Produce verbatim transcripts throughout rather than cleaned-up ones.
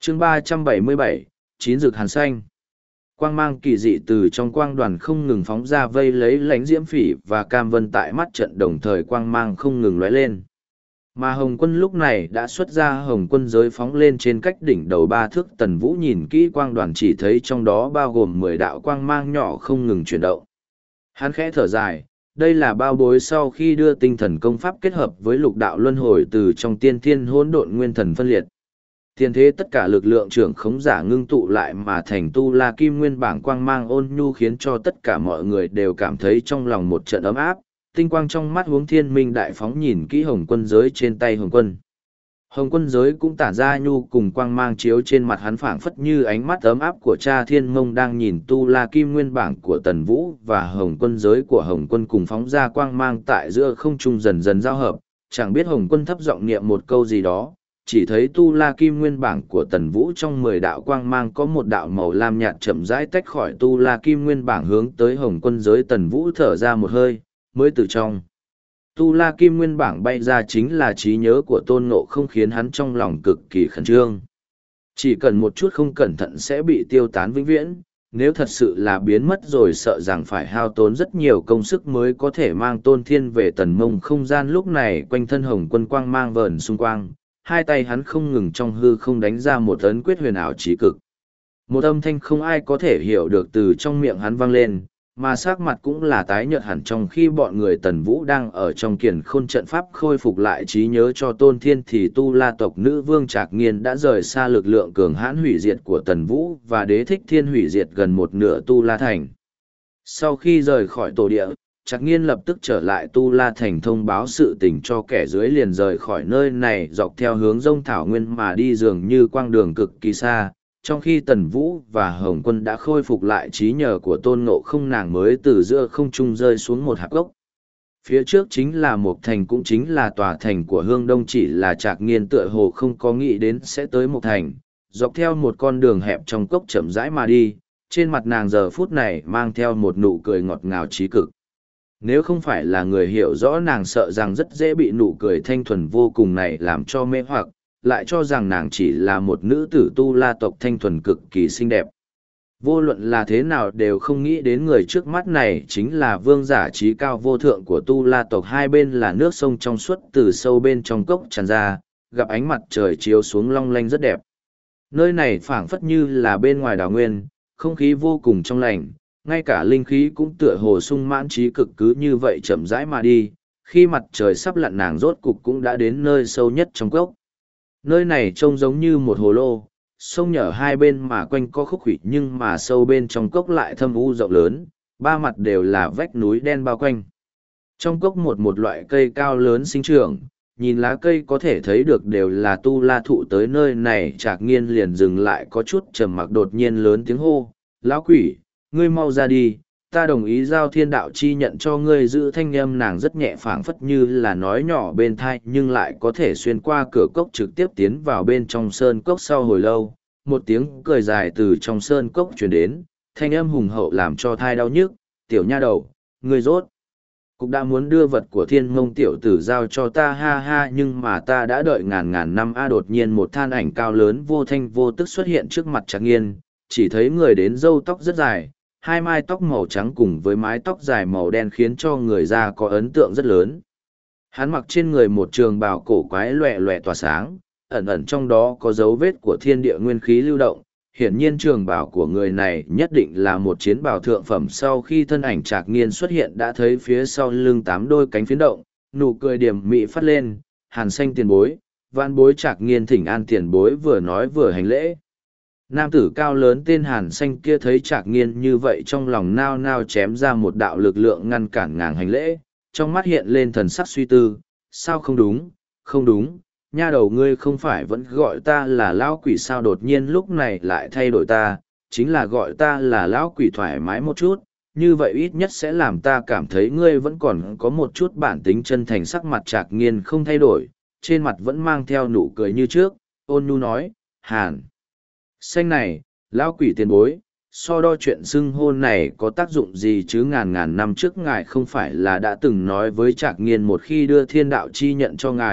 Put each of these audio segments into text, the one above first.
chương ba trăm bảy mươi bảy, chín rực hàn xanh. Quang mang kỳ dị từ trong quang đoàn không ngừng phóng ra vây lấy lánh diễm phỉ và cam vân tại mắt trận, đồng thời quang mang không ngừng lóe lên. Mà Hồng Quân lúc này đã xuất ra Hồng Quân giới phóng lên trên cách đỉnh đầu ba thước. Tần Vũ nhìn kỹ quang đoàn chỉ thấy trong đó bao gồm mười đạo quang mang nhỏ không ngừng chuyển động. Hắn khẽ thở dài, đây là bao bối sau khi đưa tinh thần công pháp kết hợp với lục đạo luân hồi từ trong tiên thiên hỗn độn nguyên thần phân liệt. Tiền thế tất cả lực lượng trưởng khống giả ngưng tụ lại mà thành tu la kim nguyên bảng quang mang ôn nhu, khiến cho tất cả mọi người đều cảm thấy trong lòng một trận ấm áp. Tinh quang trong mắt Huống Thiên Minh đại phóng nhìn kỹ Hồng Quân giới trên tay Hồng Quân. Hồng Quân giới cũng tản ra nhu cùng quang mang chiếu trên mặt hắn, phảng phất như ánh mắt ấm áp của cha Thiên Mông đang nhìn tu la kim nguyên bảng của Tần Vũ và Hồng Quân giới của Hồng Quân cùng phóng ra quang mang tại giữa không trung dần dần giao hợp. Chẳng biết Hồng Quân thấp giọng niệm một câu gì đó, chỉ thấy tu la kim nguyên bảng của Tần Vũ trong mười đạo quang mang có một đạo màu lam nhạt chậm rãi tách khỏi tu la kim nguyên bảng hướng tới Hồng Quân giới. Tần Vũ thở ra một hơi, mới từ trong tu la kim nguyên bảng bay ra chính là trí nhớ của Tôn Ngộ Không, khiến hắn trong lòng cực kỳ khẩn trương. Chỉ cần một chút không cẩn thận sẽ bị tiêu tán vĩnh viễn, nếu thật sự là biến mất rồi sợ rằng phải hao tốn rất nhiều công sức mới có thể mang Tôn Thiên về Tần Mông không gian. Lúc này quanh thân Hồng Quân quang mang vờn xung quanh, hai tay hắn không ngừng trong hư không đánh ra một ấn quyết huyền ảo trí cực. Một âm thanh không ai có thể hiểu được từ trong miệng hắn vang lên, mà sắc mặt cũng là tái nhợt hẳn. Trong khi bọn người Tần Vũ đang ở trong kiền khôn trận pháp khôi phục lại trí nhớ cho Tôn Thiên, thì tu la tộc nữ vương Trạc Nghiên đã rời xa lực lượng cường hãn hủy diệt của Tần Vũ và Đế Thích Thiên hủy diệt gần một nửa tu la thành. Sau khi rời khỏi tổ địa, Trạc Nghiên lập tức trở lại tu la thành thông báo sự tình cho kẻ dưới, liền rời khỏi nơi này dọc theo hướng Dông Thảo Nguyên mà đi, dường như quang đường cực kỳ xa. Trong khi Tần Vũ và Hồng Quân đã khôi phục lại trí nhớ của Tôn Ngộ Không, nàng mới từ giữa không trung rơi xuống một hạp gốc. Phía trước chính là một thành, cũng chính là tòa thành của Hương Đông, chỉ là Trạc Nghiên tựa hồ không có nghĩ đến sẽ tới một thành. Dọc theo một con đường hẹp trong cốc chậm rãi mà đi, trên mặt nàng giờ phút này mang theo một nụ cười ngọt ngào trí cực. Nếu không phải là người hiểu rõ nàng, sợ rằng rất dễ bị nụ cười thanh thuần vô cùng này làm cho mê hoặc, lại cho rằng nàng chỉ là một nữ tử tu la tộc thanh thuần cực kỳ xinh đẹp. Vô luận là thế nào đều không nghĩ đến người trước mắt này chính là vương giả trí cao vô thượng của tu la tộc. Hai bên là nước sông trong suốt từ sâu bên trong cốc tràn ra, gặp ánh mặt trời chiếu xuống long lanh rất đẹp. Nơi này phảng phất như là bên ngoài đào nguyên, không khí vô cùng trong lành, ngay cả linh khí cũng tựa hồ sung mãn trí cực. Cứ như vậy chậm rãi mà đi, khi mặt trời sắp lặn nàng rốt cục cũng đã đến nơi sâu nhất trong cốc. Nơi này trông giống như một hồ lô, sông nhỏ hai bên mà quanh có khúc khủy, nhưng mà sâu bên trong cốc lại thâm u rộng lớn, ba mặt đều là vách núi đen bao quanh. Trong cốc một một loại cây cao lớn sinh trưởng, nhìn lá cây có thể thấy được đều là tu la thụ. Tới nơi này Trạc Nghiên liền dừng lại có chút trầm mặc, đột nhiên lớn tiếng hô: "Lão quỷ, ngươi mau ra đi, ta đồng ý giao thiên đạo chi nhận cho ngươi." Giữ thanh âm nàng rất nhẹ, phảng phất như là nói nhỏ bên thai, nhưng lại có thể xuyên qua cửa cốc trực tiếp tiến vào bên trong sơn cốc. Sau hồi lâu, một tiếng cười dài từ trong sơn cốc truyền đến, thanh âm hùng hậu làm cho thai đau nhức: "Tiểu nha đầu, ngươi rốt cục đã muốn đưa vật của Thiên Mông tiểu tử giao cho ta, ha ha, nhưng mà ta đã đợi ngàn ngàn năm a." Đột nhiên một than ảnh cao lớn vô thanh vô tức xuất hiện trước mặt Trạc Nghiên, chỉ thấy người đến râu tóc rất dài, hai mái tóc màu trắng cùng với mái tóc dài màu đen khiến cho người ra có ấn tượng rất lớn. Hắn mặc trên người một trường bào cổ quái loẹ loẹ tỏa sáng, ẩn ẩn trong đó có dấu vết của thiên địa nguyên khí lưu động. Hiển nhiên trường bào của người này nhất định là một chiến bào thượng phẩm. Sau khi thân ảnh Trạc Nghiên xuất hiện đã thấy phía sau lưng tám đôi cánh phiến động, nụ cười điểm mị phát lên: "Hàn Xanh tiền bối, vạn bối Trạc Nghiên thỉnh an tiền bối." Vừa nói vừa hành lễ. Nam tử cao lớn tên Hàn Xanh kia thấy Trạc Nghiên như vậy, trong lòng nao nao chém ra một đạo lực lượng ngăn cản nàng hành lễ, trong mắt hiện lên thần sắc suy tư: "Sao không đúng, không đúng, nha đầu ngươi không phải vẫn gọi ta là lão quỷ sao, đột nhiên lúc này lại thay đổi ta, chính là gọi ta là lão quỷ thoải mái một chút, như vậy ít nhất sẽ làm ta cảm thấy ngươi vẫn còn có một chút bản tính chân thành." Sắc mặt Trạc Nghiên không thay đổi, trên mặt vẫn mang theo nụ cười như trước, ôn nhu nói: "Hàn Xanh này, lão quỷ tiền bối, so đo chuyện xưng hôn này có tác dụng gì chứ? Ngàn ngàn năm trước ngài không phải là đã từng nói với Trạc Nghiên một khi đưa thiên đạo chi nhận cho ngài,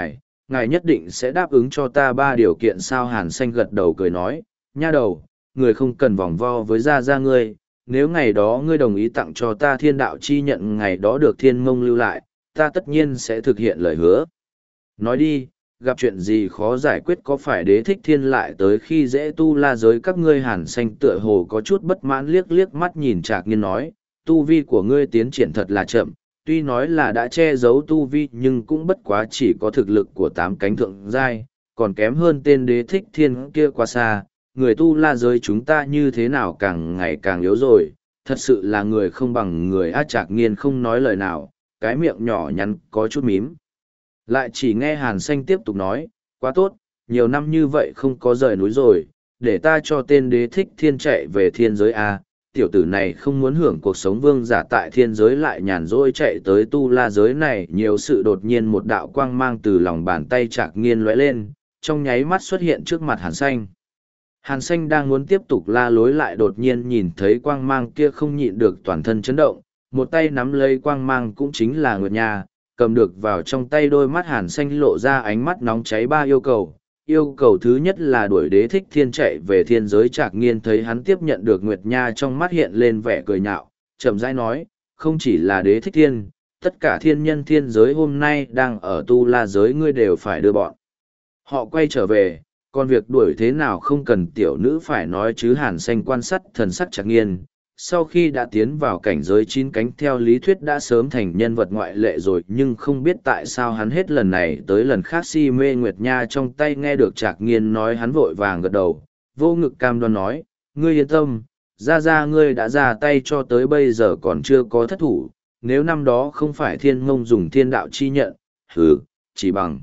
ngài nhất định sẽ đáp ứng cho ta ba điều kiện sao? Hàn Xanh gật đầu cười nói, nha đầu, người không cần vòng vo với gia gia ngươi, nếu ngày đó ngươi đồng ý tặng cho ta thiên đạo chi nhận, ngày đó được thiên mông lưu lại, ta tất nhiên sẽ thực hiện lời hứa. Nói đi, gặp chuyện gì khó giải quyết, có phải Đế Thích Thiên lại tới khi dễ tu la giới các ngươi? Hàn Xanh tựa hồ có chút bất mãn liếc liếc mắt nhìn Trạc Nghiên nói, tu vi của ngươi tiến triển thật là chậm, tuy nói là đã che giấu tu vi nhưng cũng bất quá chỉ có thực lực của tám cánh thượng giai, còn kém hơn tên Đế Thích Thiên kia quá xa. Người tu la giới chúng ta như thế nào càng ngày càng yếu rồi, thật sự là người không bằng người. A Trạc Nghiên không nói lời nào, cái miệng nhỏ nhắn có chút mím. Lại chỉ nghe Hàn Xanh tiếp tục nói, quá tốt, nhiều năm như vậy không có rời núi rồi, để ta cho tên Đế Thích Thiên chạy về thiên giới A. Tiểu tử này không muốn hưởng cuộc sống vương giả tại thiên giới lại nhàn rỗi chạy tới tu la giới này. Nhiều sự đột nhiên một đạo quang mang từ lòng bàn tay Trạc Nghiên lóe lên, trong nháy mắt xuất hiện trước mặt Hàn Xanh. Hàn Xanh đang muốn tiếp tục la lối lại đột nhiên nhìn thấy quang mang kia không nhịn được toàn thân chấn động, một tay nắm lấy quang mang cũng chính là Nguyệt Nha, cầm được vào trong tay. Đôi mắt Hàn Xanh lộ ra ánh mắt nóng cháy. Ba yêu cầu. Yêu cầu thứ nhất là đuổi Đế Thích Thiên chạy về thiên giới. Trạc Nghiên thấy hắn tiếp nhận được Nguyệt Nha trong mắt hiện lên vẻ cười nhạo, chậm rãi nói, không chỉ là Đế Thích Thiên, tất cả thiên nhân thiên giới hôm nay đang ở tu la giới ngươi đều phải đưa bọn họ quay trở về. Còn việc đuổi thế nào không cần tiểu nữ phải nói chứ? Hàn Xanh quan sát thần sắc Trạc Nghiên, sau khi đã tiến vào cảnh giới chín cánh theo lý thuyết đã sớm thành nhân vật ngoại lệ rồi, nhưng không biết tại sao hắn hết lần này tới lần khác si mê Nguyệt Nha trong tay. Nghe được Trạc Nghiên nói hắn vội vàng gật đầu, vô ngực cam đoan nói, ngươi yên tâm, ra ra ngươi đã ra tay cho tới bây giờ còn chưa có thất thủ, nếu năm đó không phải thiên mông dùng thiên đạo chi nhận, hừ, chỉ bằng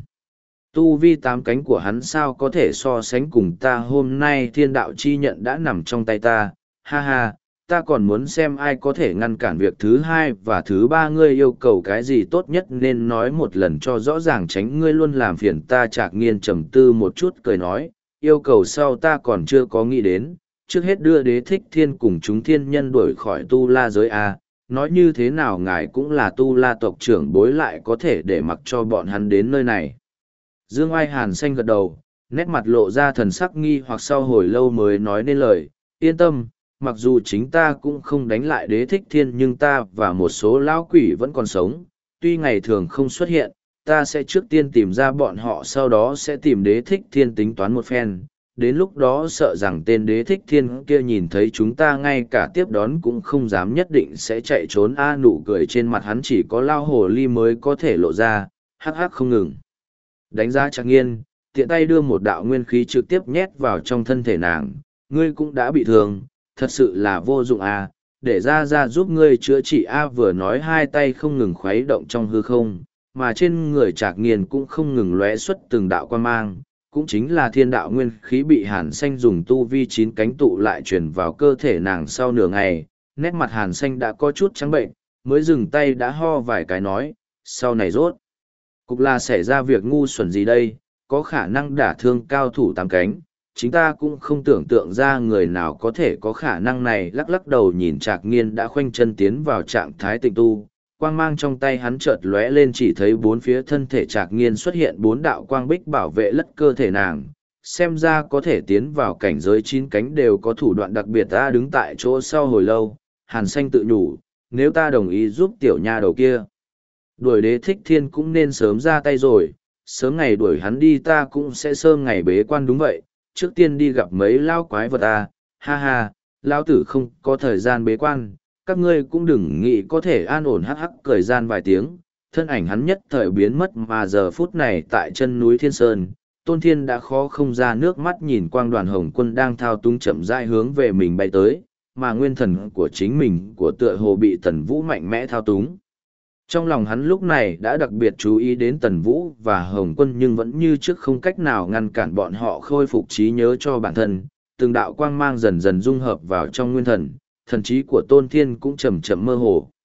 tu vi tám cánh của hắn sao có thể so sánh cùng ta? Hôm nay thiên đạo chi nhận đã nằm trong tay ta, ha ha, ta còn muốn xem ai có thể ngăn cản việc thứ hai và thứ ba. Ngươi yêu cầu cái gì tốt nhất nên nói một lần cho rõ ràng, tránh ngươi luôn làm phiền ta. Trạc Nghiên trầm tư một chút cười nói, yêu cầu sau ta còn chưa có nghĩ đến, trước hết đưa Đế Thích Thiên cùng chúng thiên nhân đuổi khỏi tu la giới a. Nói như thế nào ngài cũng là tu la tộc trưởng bối, lại có thể để mặc cho bọn hắn đến nơi này? Dương Oai Hàn Xanh gật đầu, nét mặt lộ ra thần sắc nghi hoặc, sau hồi lâu mới nói nên lời, yên tâm, mặc dù chính ta cũng không đánh lại Đế Thích Thiên nhưng ta và một số lão quỷ vẫn còn sống, tuy ngày thường không xuất hiện, ta sẽ trước tiên tìm ra bọn họ, sau đó sẽ tìm Đế Thích Thiên tính toán một phen. Đến lúc đó sợ rằng tên Đế Thích Thiên kia nhìn thấy chúng ta ngay cả tiếp đón cũng không dám, nhất định sẽ chạy trốn. A nụ cười trên mặt hắn chỉ có lao hồ ly mới có thể lộ ra, hắc hắc không ngừng đánh giá Trạc Nghiên, tiện tay đưa một đạo nguyên khí trực tiếp nhét vào trong thân thể nàng. Ngươi cũng đã bị thương, thật sự là vô dụng à, để ra ra giúp ngươi chữa trị a. Vừa nói hai tay không ngừng khuấy động trong hư không, mà trên người Trạc Nghiên cũng không ngừng lóe xuất từng đạo quan mang, cũng chính là thiên đạo nguyên khí bị Hàn Xanh dùng tu vi chín cánh tụ lại truyền vào cơ thể nàng. Sau nửa ngày, nét mặt Hàn Xanh đã có chút trắng bệnh, mới dừng tay đã ho vài cái nói, sau này rốt cục là xảy ra việc ngu xuẩn gì đây, có khả năng đả thương cao thủ tám cánh, chính ta cũng không tưởng tượng ra người nào có thể có khả năng này. Lắc lắc đầu nhìn Trạc Nghiên đã khoanh chân tiến vào trạng thái tịnh tu, quang mang trong tay hắn chợt lóe lên, chỉ thấy bốn phía thân thể Trạc Nghiên xuất hiện bốn đạo quang bích bảo vệ lất cơ thể nàng, xem ra có thể tiến vào cảnh giới chín cánh đều có thủ đoạn đặc biệt. Ta đứng tại chỗ sau hồi lâu, Hàn Xanh tự nhủ, nếu ta đồng ý giúp tiểu nha đầu kia đuổi Đế Thích Thiên cũng nên sớm ra tay rồi, sớm ngày đuổi hắn đi ta cũng sẽ sớm ngày bế quan. Đúng vậy, trước tiên đi gặp mấy lao quái vật à, ha ha, lao tử không có thời gian bế quan, các ngươi cũng đừng nghĩ có thể an ổn. Hắc hắc cười gian vài tiếng, thân ảnh hắn nhất thời biến mất, mà giờ phút này tại chân núi Thiên Sơn, Tôn Thiên đã khó không ra nước mắt nhìn quang đoàn hồng quân đang thao túng chậm rãi hướng về mình bay tới, mà nguyên thần của chính mình của tựa hồ bị Tần Vũ mạnh mẽ thao túng. Trong lòng hắn lúc này đã đặc biệt chú ý đến Tần Vũ và Hồng Quân, nhưng vẫn như trước không cách nào ngăn cản bọn họ khôi phục trí nhớ cho bản thân. Từng đạo quang mang dần dần dung hợp vào trong nguyên thần, thần trí của Tôn Thiên cũng chậm chậm mơ hồ.